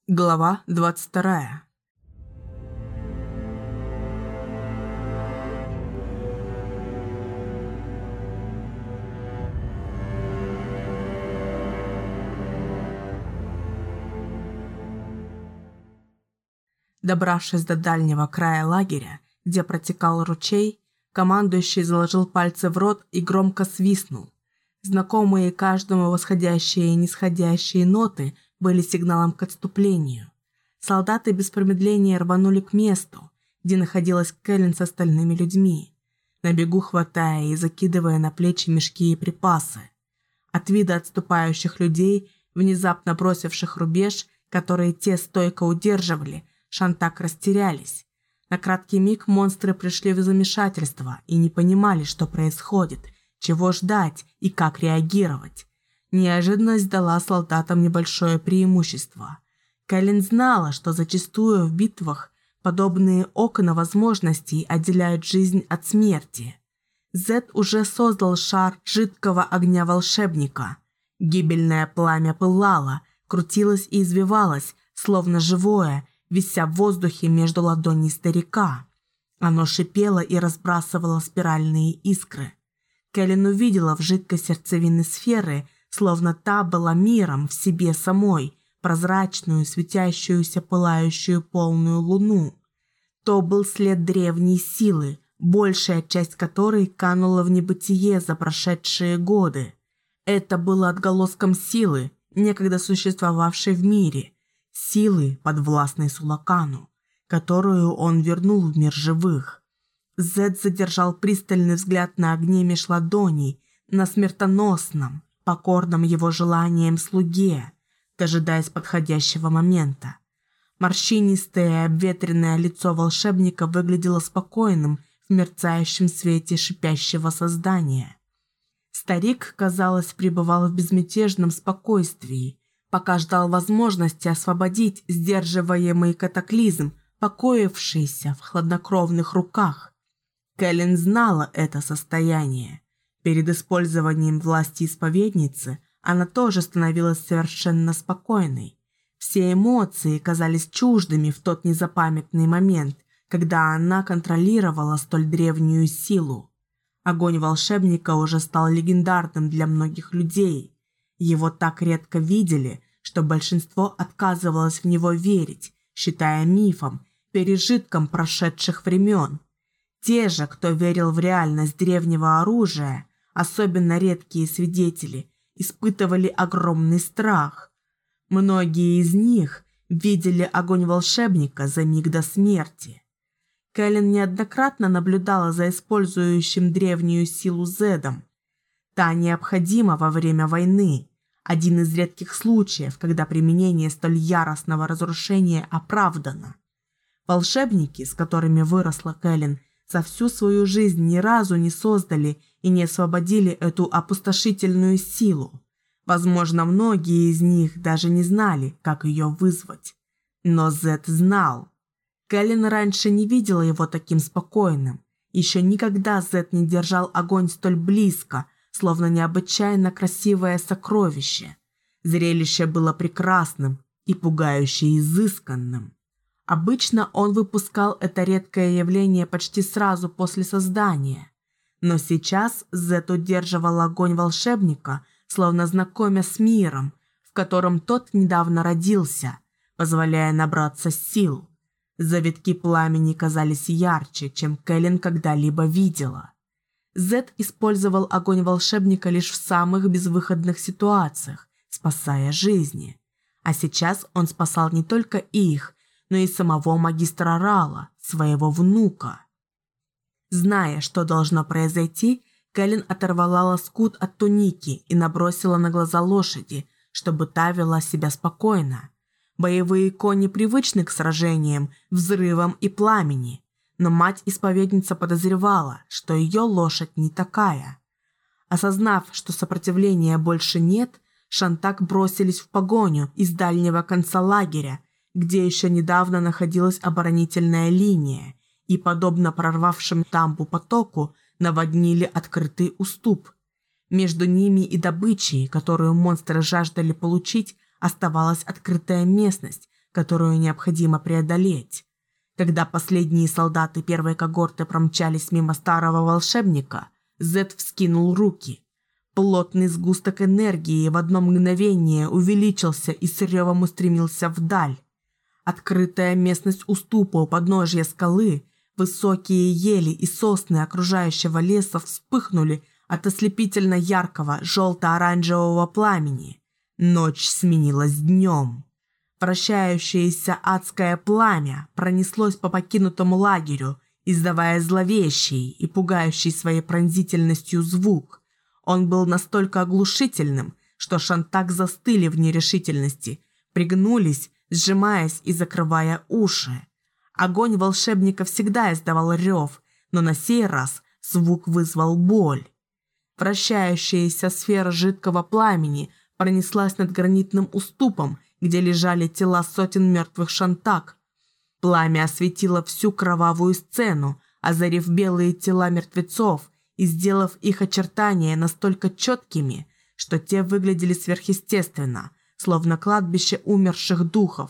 Глава 22. Добравшись до дальнего края лагеря, где протекал ручей, командующий заложил пальцы в рот и громко свистнул. Знакомые каждому восходящие и нисходящие ноты были сигналом к отступлению. Солдаты без промедления рванули к месту, где находилась Кэлен с остальными людьми, на бегу хватая и закидывая на плечи мешки и припасы. От вида отступающих людей, внезапно бросивших рубеж, которые те стойко удерживали, Шантак растерялись. На краткий миг монстры пришли в замешательство и не понимали, что происходит, чего ждать и как реагировать. Неожиданность дала солдатам небольшое преимущество. Кэлен знала, что зачастую в битвах подобные окна возможностей отделяют жизнь от смерти. Зед уже создал шар жидкого огня волшебника. Гибельное пламя пылало, крутилось и извивалось, словно живое, вися в воздухе между ладоней старика. Оно шипело и разбрасывало спиральные искры. Кэлен увидела в жидкой сердцевине сферы, словно та была миром в себе самой, прозрачную, светящуюся, пылающую полную луну. То был след древней силы, большая часть которой канула в небытие за прошедшие годы. Это было отголоском силы, некогда существовавшей в мире, силы, подвластной Сулакану, которую он вернул в мир живых. Зед задержал пристальный взгляд на огне меж ладоней, на смертоносном, покорном его желаниям слуге, дожидаясь подходящего момента. Морщинистое и обветренное лицо волшебника выглядело спокойным в мерцающем свете шипящего создания. Старик, казалось, пребывал в безмятежном спокойствии, пока ждал возможности освободить сдерживаемый катаклизм, покоившийся в хладнокровных руках. Кэлен знала это состояние. Перед использованием власти исповедницы она тоже становилась совершенно спокойной. Все эмоции казались чуждыми в тот незапамятный момент, когда она контролировала столь древнюю силу. Огонь волшебника уже стал легендарным для многих людей. Его так редко видели, что большинство отказывалось в него верить, считая мифом, пережитком прошедших времен. Те же, кто верил в реальность древнего оружия, особенно редкие свидетели, испытывали огромный страх. Многие из них видели огонь волшебника за миг до смерти. Кэлен неоднократно наблюдала за использующим древнюю силу Зедом. Та необходима во время войны. Один из редких случаев, когда применение столь яростного разрушения оправдано. Волшебники, с которыми выросла Кэлен, за всю свою жизнь ни разу не создали и не освободили эту опустошительную силу. Возможно, многие из них даже не знали, как ее вызвать. Но Зед знал. Кэлен раньше не видела его таким спокойным. Еще никогда Зед не держал огонь столь близко, словно необычайно красивое сокровище. Зрелище было прекрасным и пугающе изысканным. Обычно он выпускал это редкое явление почти сразу после создания. Но сейчас Зед удерживал огонь волшебника, словно знакомя с миром, в котором тот недавно родился, позволяя набраться сил. Завитки пламени казались ярче, чем Кэлен когда-либо видела. Зед использовал огонь волшебника лишь в самых безвыходных ситуациях, спасая жизни. А сейчас он спасал не только их, но и самого магистра Рала, своего внука. Зная, что должно произойти, Кэлен оторвала лоскут от туники и набросила на глаза лошади, чтобы та вела себя спокойно. Боевые кони привычны к сражениям, взрывам и пламени, но мать-исповедница подозревала, что ее лошадь не такая. Осознав, что сопротивления больше нет, Шантак бросились в погоню из дальнего конца лагеря, где еще недавно находилась оборонительная линия, и, подобно прорвавшим дамбу потоку, наводнили открытый уступ. Между ними и добычей, которую монстры жаждали получить, оставалась открытая местность, которую необходимо преодолеть. Когда последние солдаты первой когорты промчались мимо старого волшебника, Зед вскинул руки. Плотный сгусток энергии в одно мгновение увеличился и с ревом устремился вдаль. Открытая местность уступа у подножья скалы, высокие ели и сосны окружающего леса вспыхнули от ослепительно яркого желто-оранжевого пламени. Ночь сменилась днем. Вращающееся адское пламя пронеслось по покинутому лагерю, издавая зловещий и пугающий своей пронзительностью звук. Он был настолько оглушительным, что Шантак застыли в нерешительности, пригнулись, сжимаясь и закрывая уши. Огонь волшебника всегда издавал рев, но на сей раз звук вызвал боль. Вращающаяся сфера жидкого пламени пронеслась над гранитным уступом, где лежали тела сотен мертвых Шантак. Пламя осветило всю кровавую сцену, озарив белые тела мертвецов и сделав их очертания настолько четкими, что те выглядели сверхъестественно, словно кладбище умерших духов.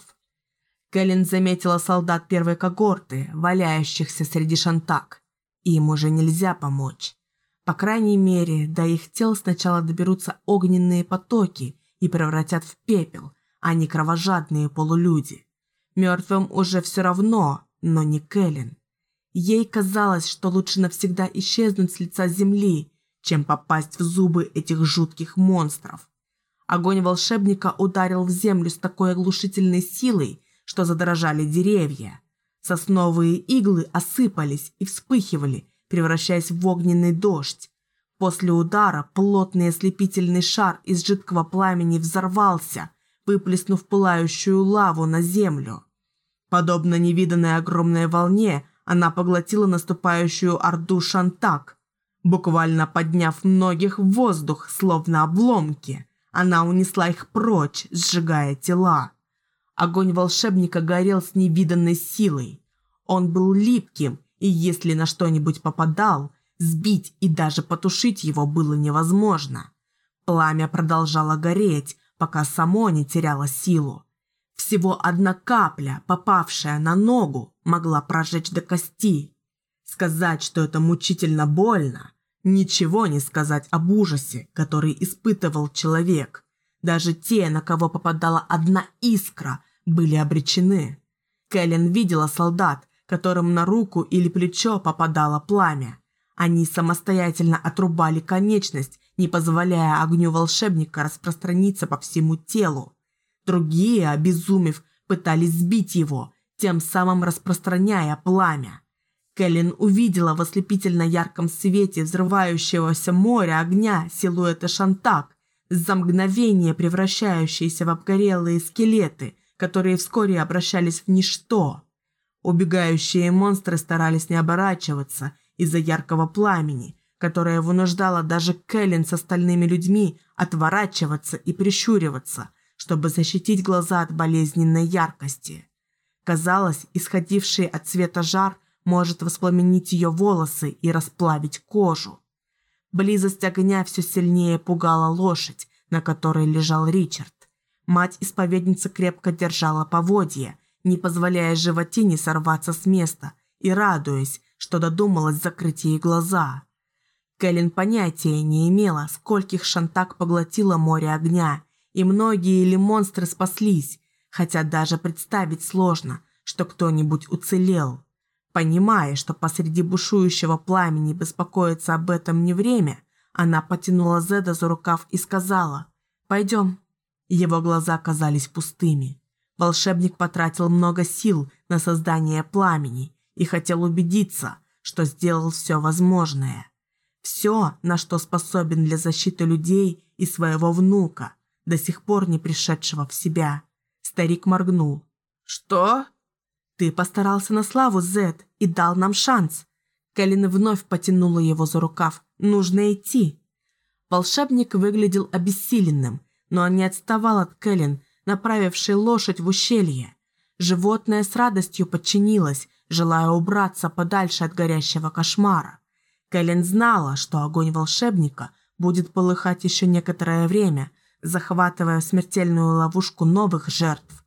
Кэлен заметила солдат первой когорты, валяющихся среди Шантак. Им уже нельзя помочь. По крайней мере, до их тел сначала доберутся огненные потоки и превратят в пепел, а не кровожадные полулюди. Мертвым уже все равно, но не Кэлен. Ей казалось, что лучше навсегда исчезнуть с лица земли, чем попасть в зубы этих жутких монстров. Огонь волшебника ударил в землю с такой оглушительной силой, что задрожали деревья. Сосновые иглы осыпались и вспыхивали, превращаясь в огненный дождь. После удара плотный ослепительный шар из жидкого пламени взорвался, выплеснув пылающую лаву на землю. Подобно невиданной огромной волне, она поглотила наступающую орду Шантак. Буквально подняв многих в воздух, словно обломки, она унесла их прочь, сжигая тела. Огонь волшебника горел с невиданной силой. Он был липким, и если на что-нибудь попадал, сбить и даже потушить его было невозможно. Пламя продолжало гореть, пока само не теряло силу. Всего одна капля, попавшая на ногу, могла прожечь до кости. Сказать, что это мучительно больно, ничего не сказать об ужасе, который испытывал человек. Даже те, на кого попадала одна искра, были обречены. Кэлен видела солдат, которым на руку или плечо попадало пламя. Они самостоятельно отрубали конечность, не позволяя огню волшебника распространиться по всему телу. Другие, обезумев, пытались сбить его, тем самым распространяя пламя. Кэлен увидела в ослепительно ярком свете взрывающегося моря огня силуэты Шантак, за мгновение превращающиеся в обгорелые скелеты, которые вскоре обращались в ничто. Убегающие монстры старались не оборачиваться из-за яркого пламени, которое вынуждало даже Кэлен с остальными людьми отворачиваться и прищуриваться, чтобы защитить глаза от болезненной яркости. Казалось, исходивший от света жар может воспламенить ее волосы и расплавить кожу. Близость огня все сильнее пугала лошадь, на которой лежал Ричард. Мать-исповедница крепко держала поводья, не позволяя животине сорваться с места и радуясь, что додумалась закрыть ей глаза. Кэлен понятия не имела, скольких Шантак поглотило море огня, и многие ли монстры спаслись, хотя даже представить сложно, что кто-нибудь уцелел. Понимая, что посреди бушующего пламени беспокоиться об этом не время, она потянула Зеда за рукав и сказала: «Пойдем». Его глаза казались пустыми. Волшебник потратил много сил на создание пламени и хотел убедиться, что сделал все возможное. Все, на что способен для защиты людей и своего внука, до сих пор не пришедшего в себя. Старик моргнул. «Что?» «Ты постарался на славу, Зед, и дал нам шанс». Кэлен вновь потянула его за рукав. «Нужно идти». Волшебник выглядел обессиленным, но он не отставал от Кэлен, направившей лошадь в ущелье. Животное с радостью подчинилось, желая убраться подальше от горящего кошмара. Кэлен знала, что огонь волшебника будет полыхать еще некоторое время, захватывая в смертельную ловушку новых жертв.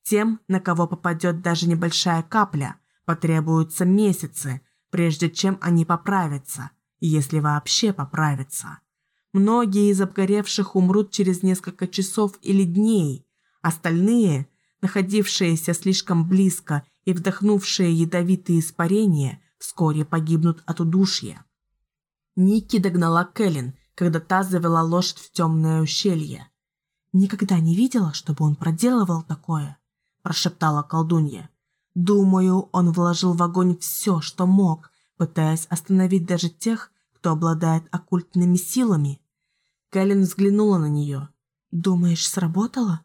Тем, на кого попадет даже небольшая капля, потребуются месяцы, прежде чем они поправятся, если вообще поправятся. Многие из обгоревших умрут через несколько часов или дней, остальные, находившиеся слишком близко и вдохнувшие ядовитые испарения, вскоре погибнут от удушья. Никки догнала Кэлен, когда та завела лошадь в темное ущелье. «Никогда не видела, чтобы он проделывал такое», – прошептала колдунья. «Думаю, он вложил в огонь все, что мог, пытаясь остановить даже тех, кто обладает оккультными силами». Кэлен взглянула на нее. «Думаешь, сработало?»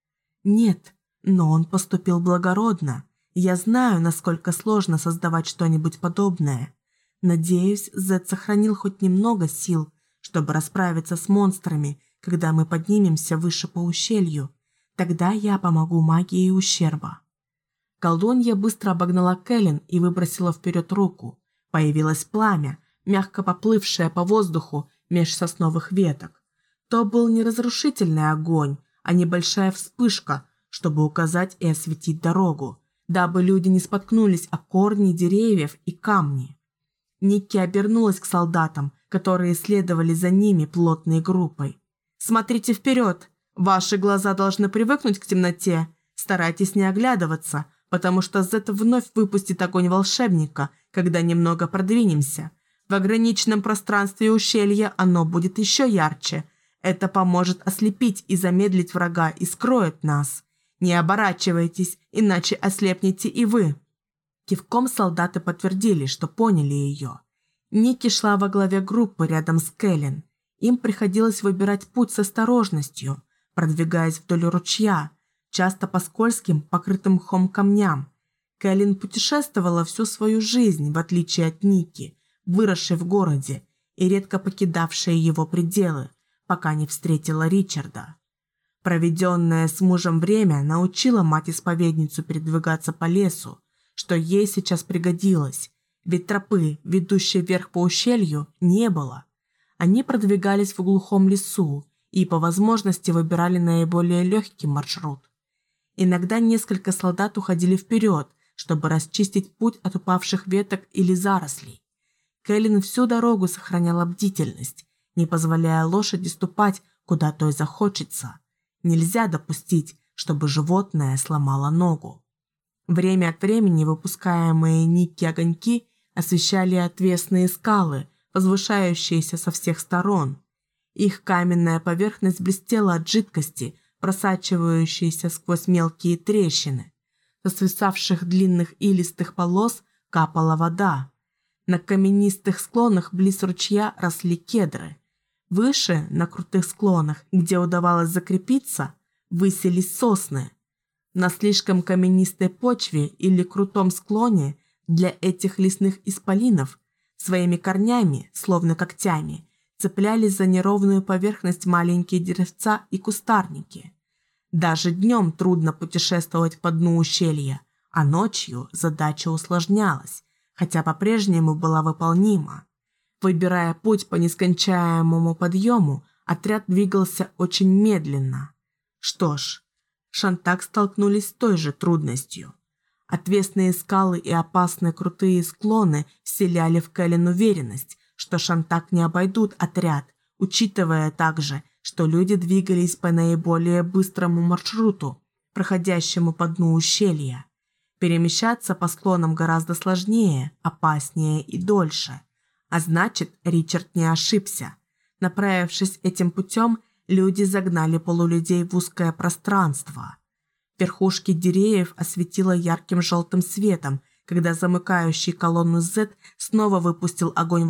«Нет, но он поступил благородно. Я знаю, насколько сложно создавать что-нибудь подобное. Надеюсь, Зед сохранил хоть немного сил, чтобы расправиться с монстрами, когда мы поднимемся выше по ущелью. Тогда я помогу магии ущерба». Колдунья быстро обогнала Кэлен и выбросила вперед руку. Появилось пламя, мягко поплывшее по воздуху меж сосновых веток. То был не разрушительный огонь, а небольшая вспышка, чтобы указать и осветить дорогу, дабы люди не споткнулись о корни деревьев и камни. Никки обернулась к солдатам, которые следовали за ними плотной группой. «Смотрите вперед! Ваши глаза должны привыкнуть к темноте. Старайтесь не оглядываться, потому что Зет вновь выпустит огонь волшебника, когда немного продвинемся. В ограниченном пространстве ущелья оно будет еще ярче. Это поможет ослепить и замедлить врага и скроет нас. Не оборачивайтесь, иначе ослепнете и вы». Кивком солдаты подтвердили, что поняли ее. Никки шла во главе группы рядом с Кэлен. Им приходилось выбирать путь с осторожностью, продвигаясь вдоль ручья, часто по скользким, покрытым мхом камням. Кэлен путешествовала всю свою жизнь, в отличие от Никки, выросшей в городе и редко покидавшей его пределы, пока не встретила Ричарда. Проведенное с мужем время научило мать-исповедницу передвигаться по лесу, что ей сейчас пригодилось, ведь тропы, ведущей вверх по ущелью, не было. Они продвигались в глухом лесу и по возможности выбирали наиболее легкий маршрут. Иногда несколько солдат уходили вперед, чтобы расчистить путь от упавших веток или зарослей. Кэлен всю дорогу сохраняла бдительность, не позволяя лошади ступать, куда той захочется. Нельзя допустить, чтобы животное сломало ногу. Время от времени выпускаемые Никки огоньки освещали отвесные скалы, возвышающиеся со всех сторон. Их каменная поверхность блестела от жидкости, просачивающейся сквозь мелкие трещины. Со свисавших длинных илистых полос капала вода. На каменистых склонах близ ручья росли кедры. Выше, на крутых склонах, где удавалось закрепиться, высились сосны. На слишком каменистой почве или крутом склоне для этих лесных исполинов своими корнями, словно когтями, цеплялись за неровную поверхность маленькие деревца и кустарники. Даже днем трудно путешествовать по дну ущелья, а ночью задача усложнялась, хотя по-прежнему была выполнима. Выбирая путь по нескончаемому подъему, отряд двигался очень медленно. Что ж, Шантак столкнулись с той же трудностью. Отвесные скалы и опасные крутые склоны вселяли в Кэлен уверенность, что Шантак не обойдут отряд, учитывая также, что люди двигались по наиболее быстрому маршруту, проходящему по дну ущелья. Перемещаться по склонам гораздо сложнее, опаснее и дольше. А значит, Ричард не ошибся. Направившись этим путем, люди загнали полулюдей в узкое пространство. Верхушки деревьев осветило ярким желтым светом, когда замыкающий колонну Зет снова выпустил огонь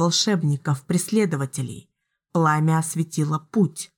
волшебников-преследователей. Пламя осветило путь.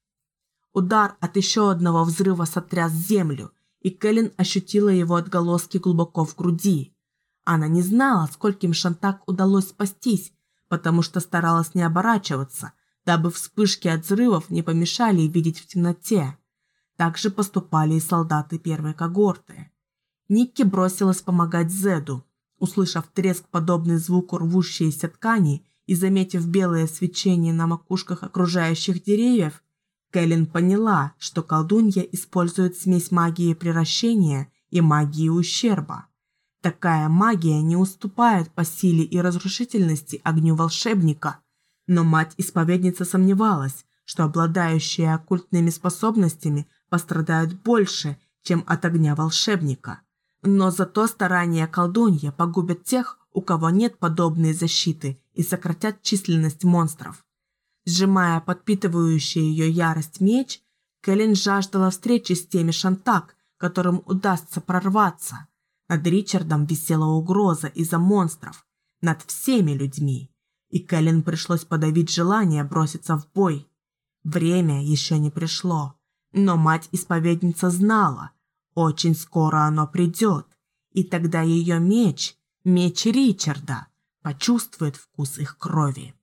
Удар от еще одного взрыва сотряс землю, и Кэлен ощутила его отголоски глубоко в груди. Она не знала, скольким Шантак удалось спастись, потому что старалась не оборачиваться, дабы вспышки от взрывов не помешали видеть в темноте. Так же поступали и солдаты первой когорты. Никки бросилась помогать Зеду. Услышав треск, подобный звуку рвущейся ткани, и заметив белое свечение на макушках окружающих деревьев, Кэлен поняла, что колдунья использует смесь магии приращения и магии ущерба. Такая магия не уступает по силе и разрушительности огню волшебника, но мать-исповедница сомневалась, что обладающие оккультными способностями пострадают больше, чем от огня волшебника. Но зато старания колдунья погубят тех, у кого нет подобной защиты, и сократят численность монстров. Сжимая подпитывающий ее ярость меч, Кэлен жаждала встречи с теми Шантак, которым удастся прорваться. Над Ричардом висела угроза из-за монстров, над всеми людьми, и Кэлен пришлось подавить желание броситься в бой. Время еще не пришло, но мать-исповедница знала, очень скоро оно придет, и тогда ее меч Ричарда, почувствует вкус их крови.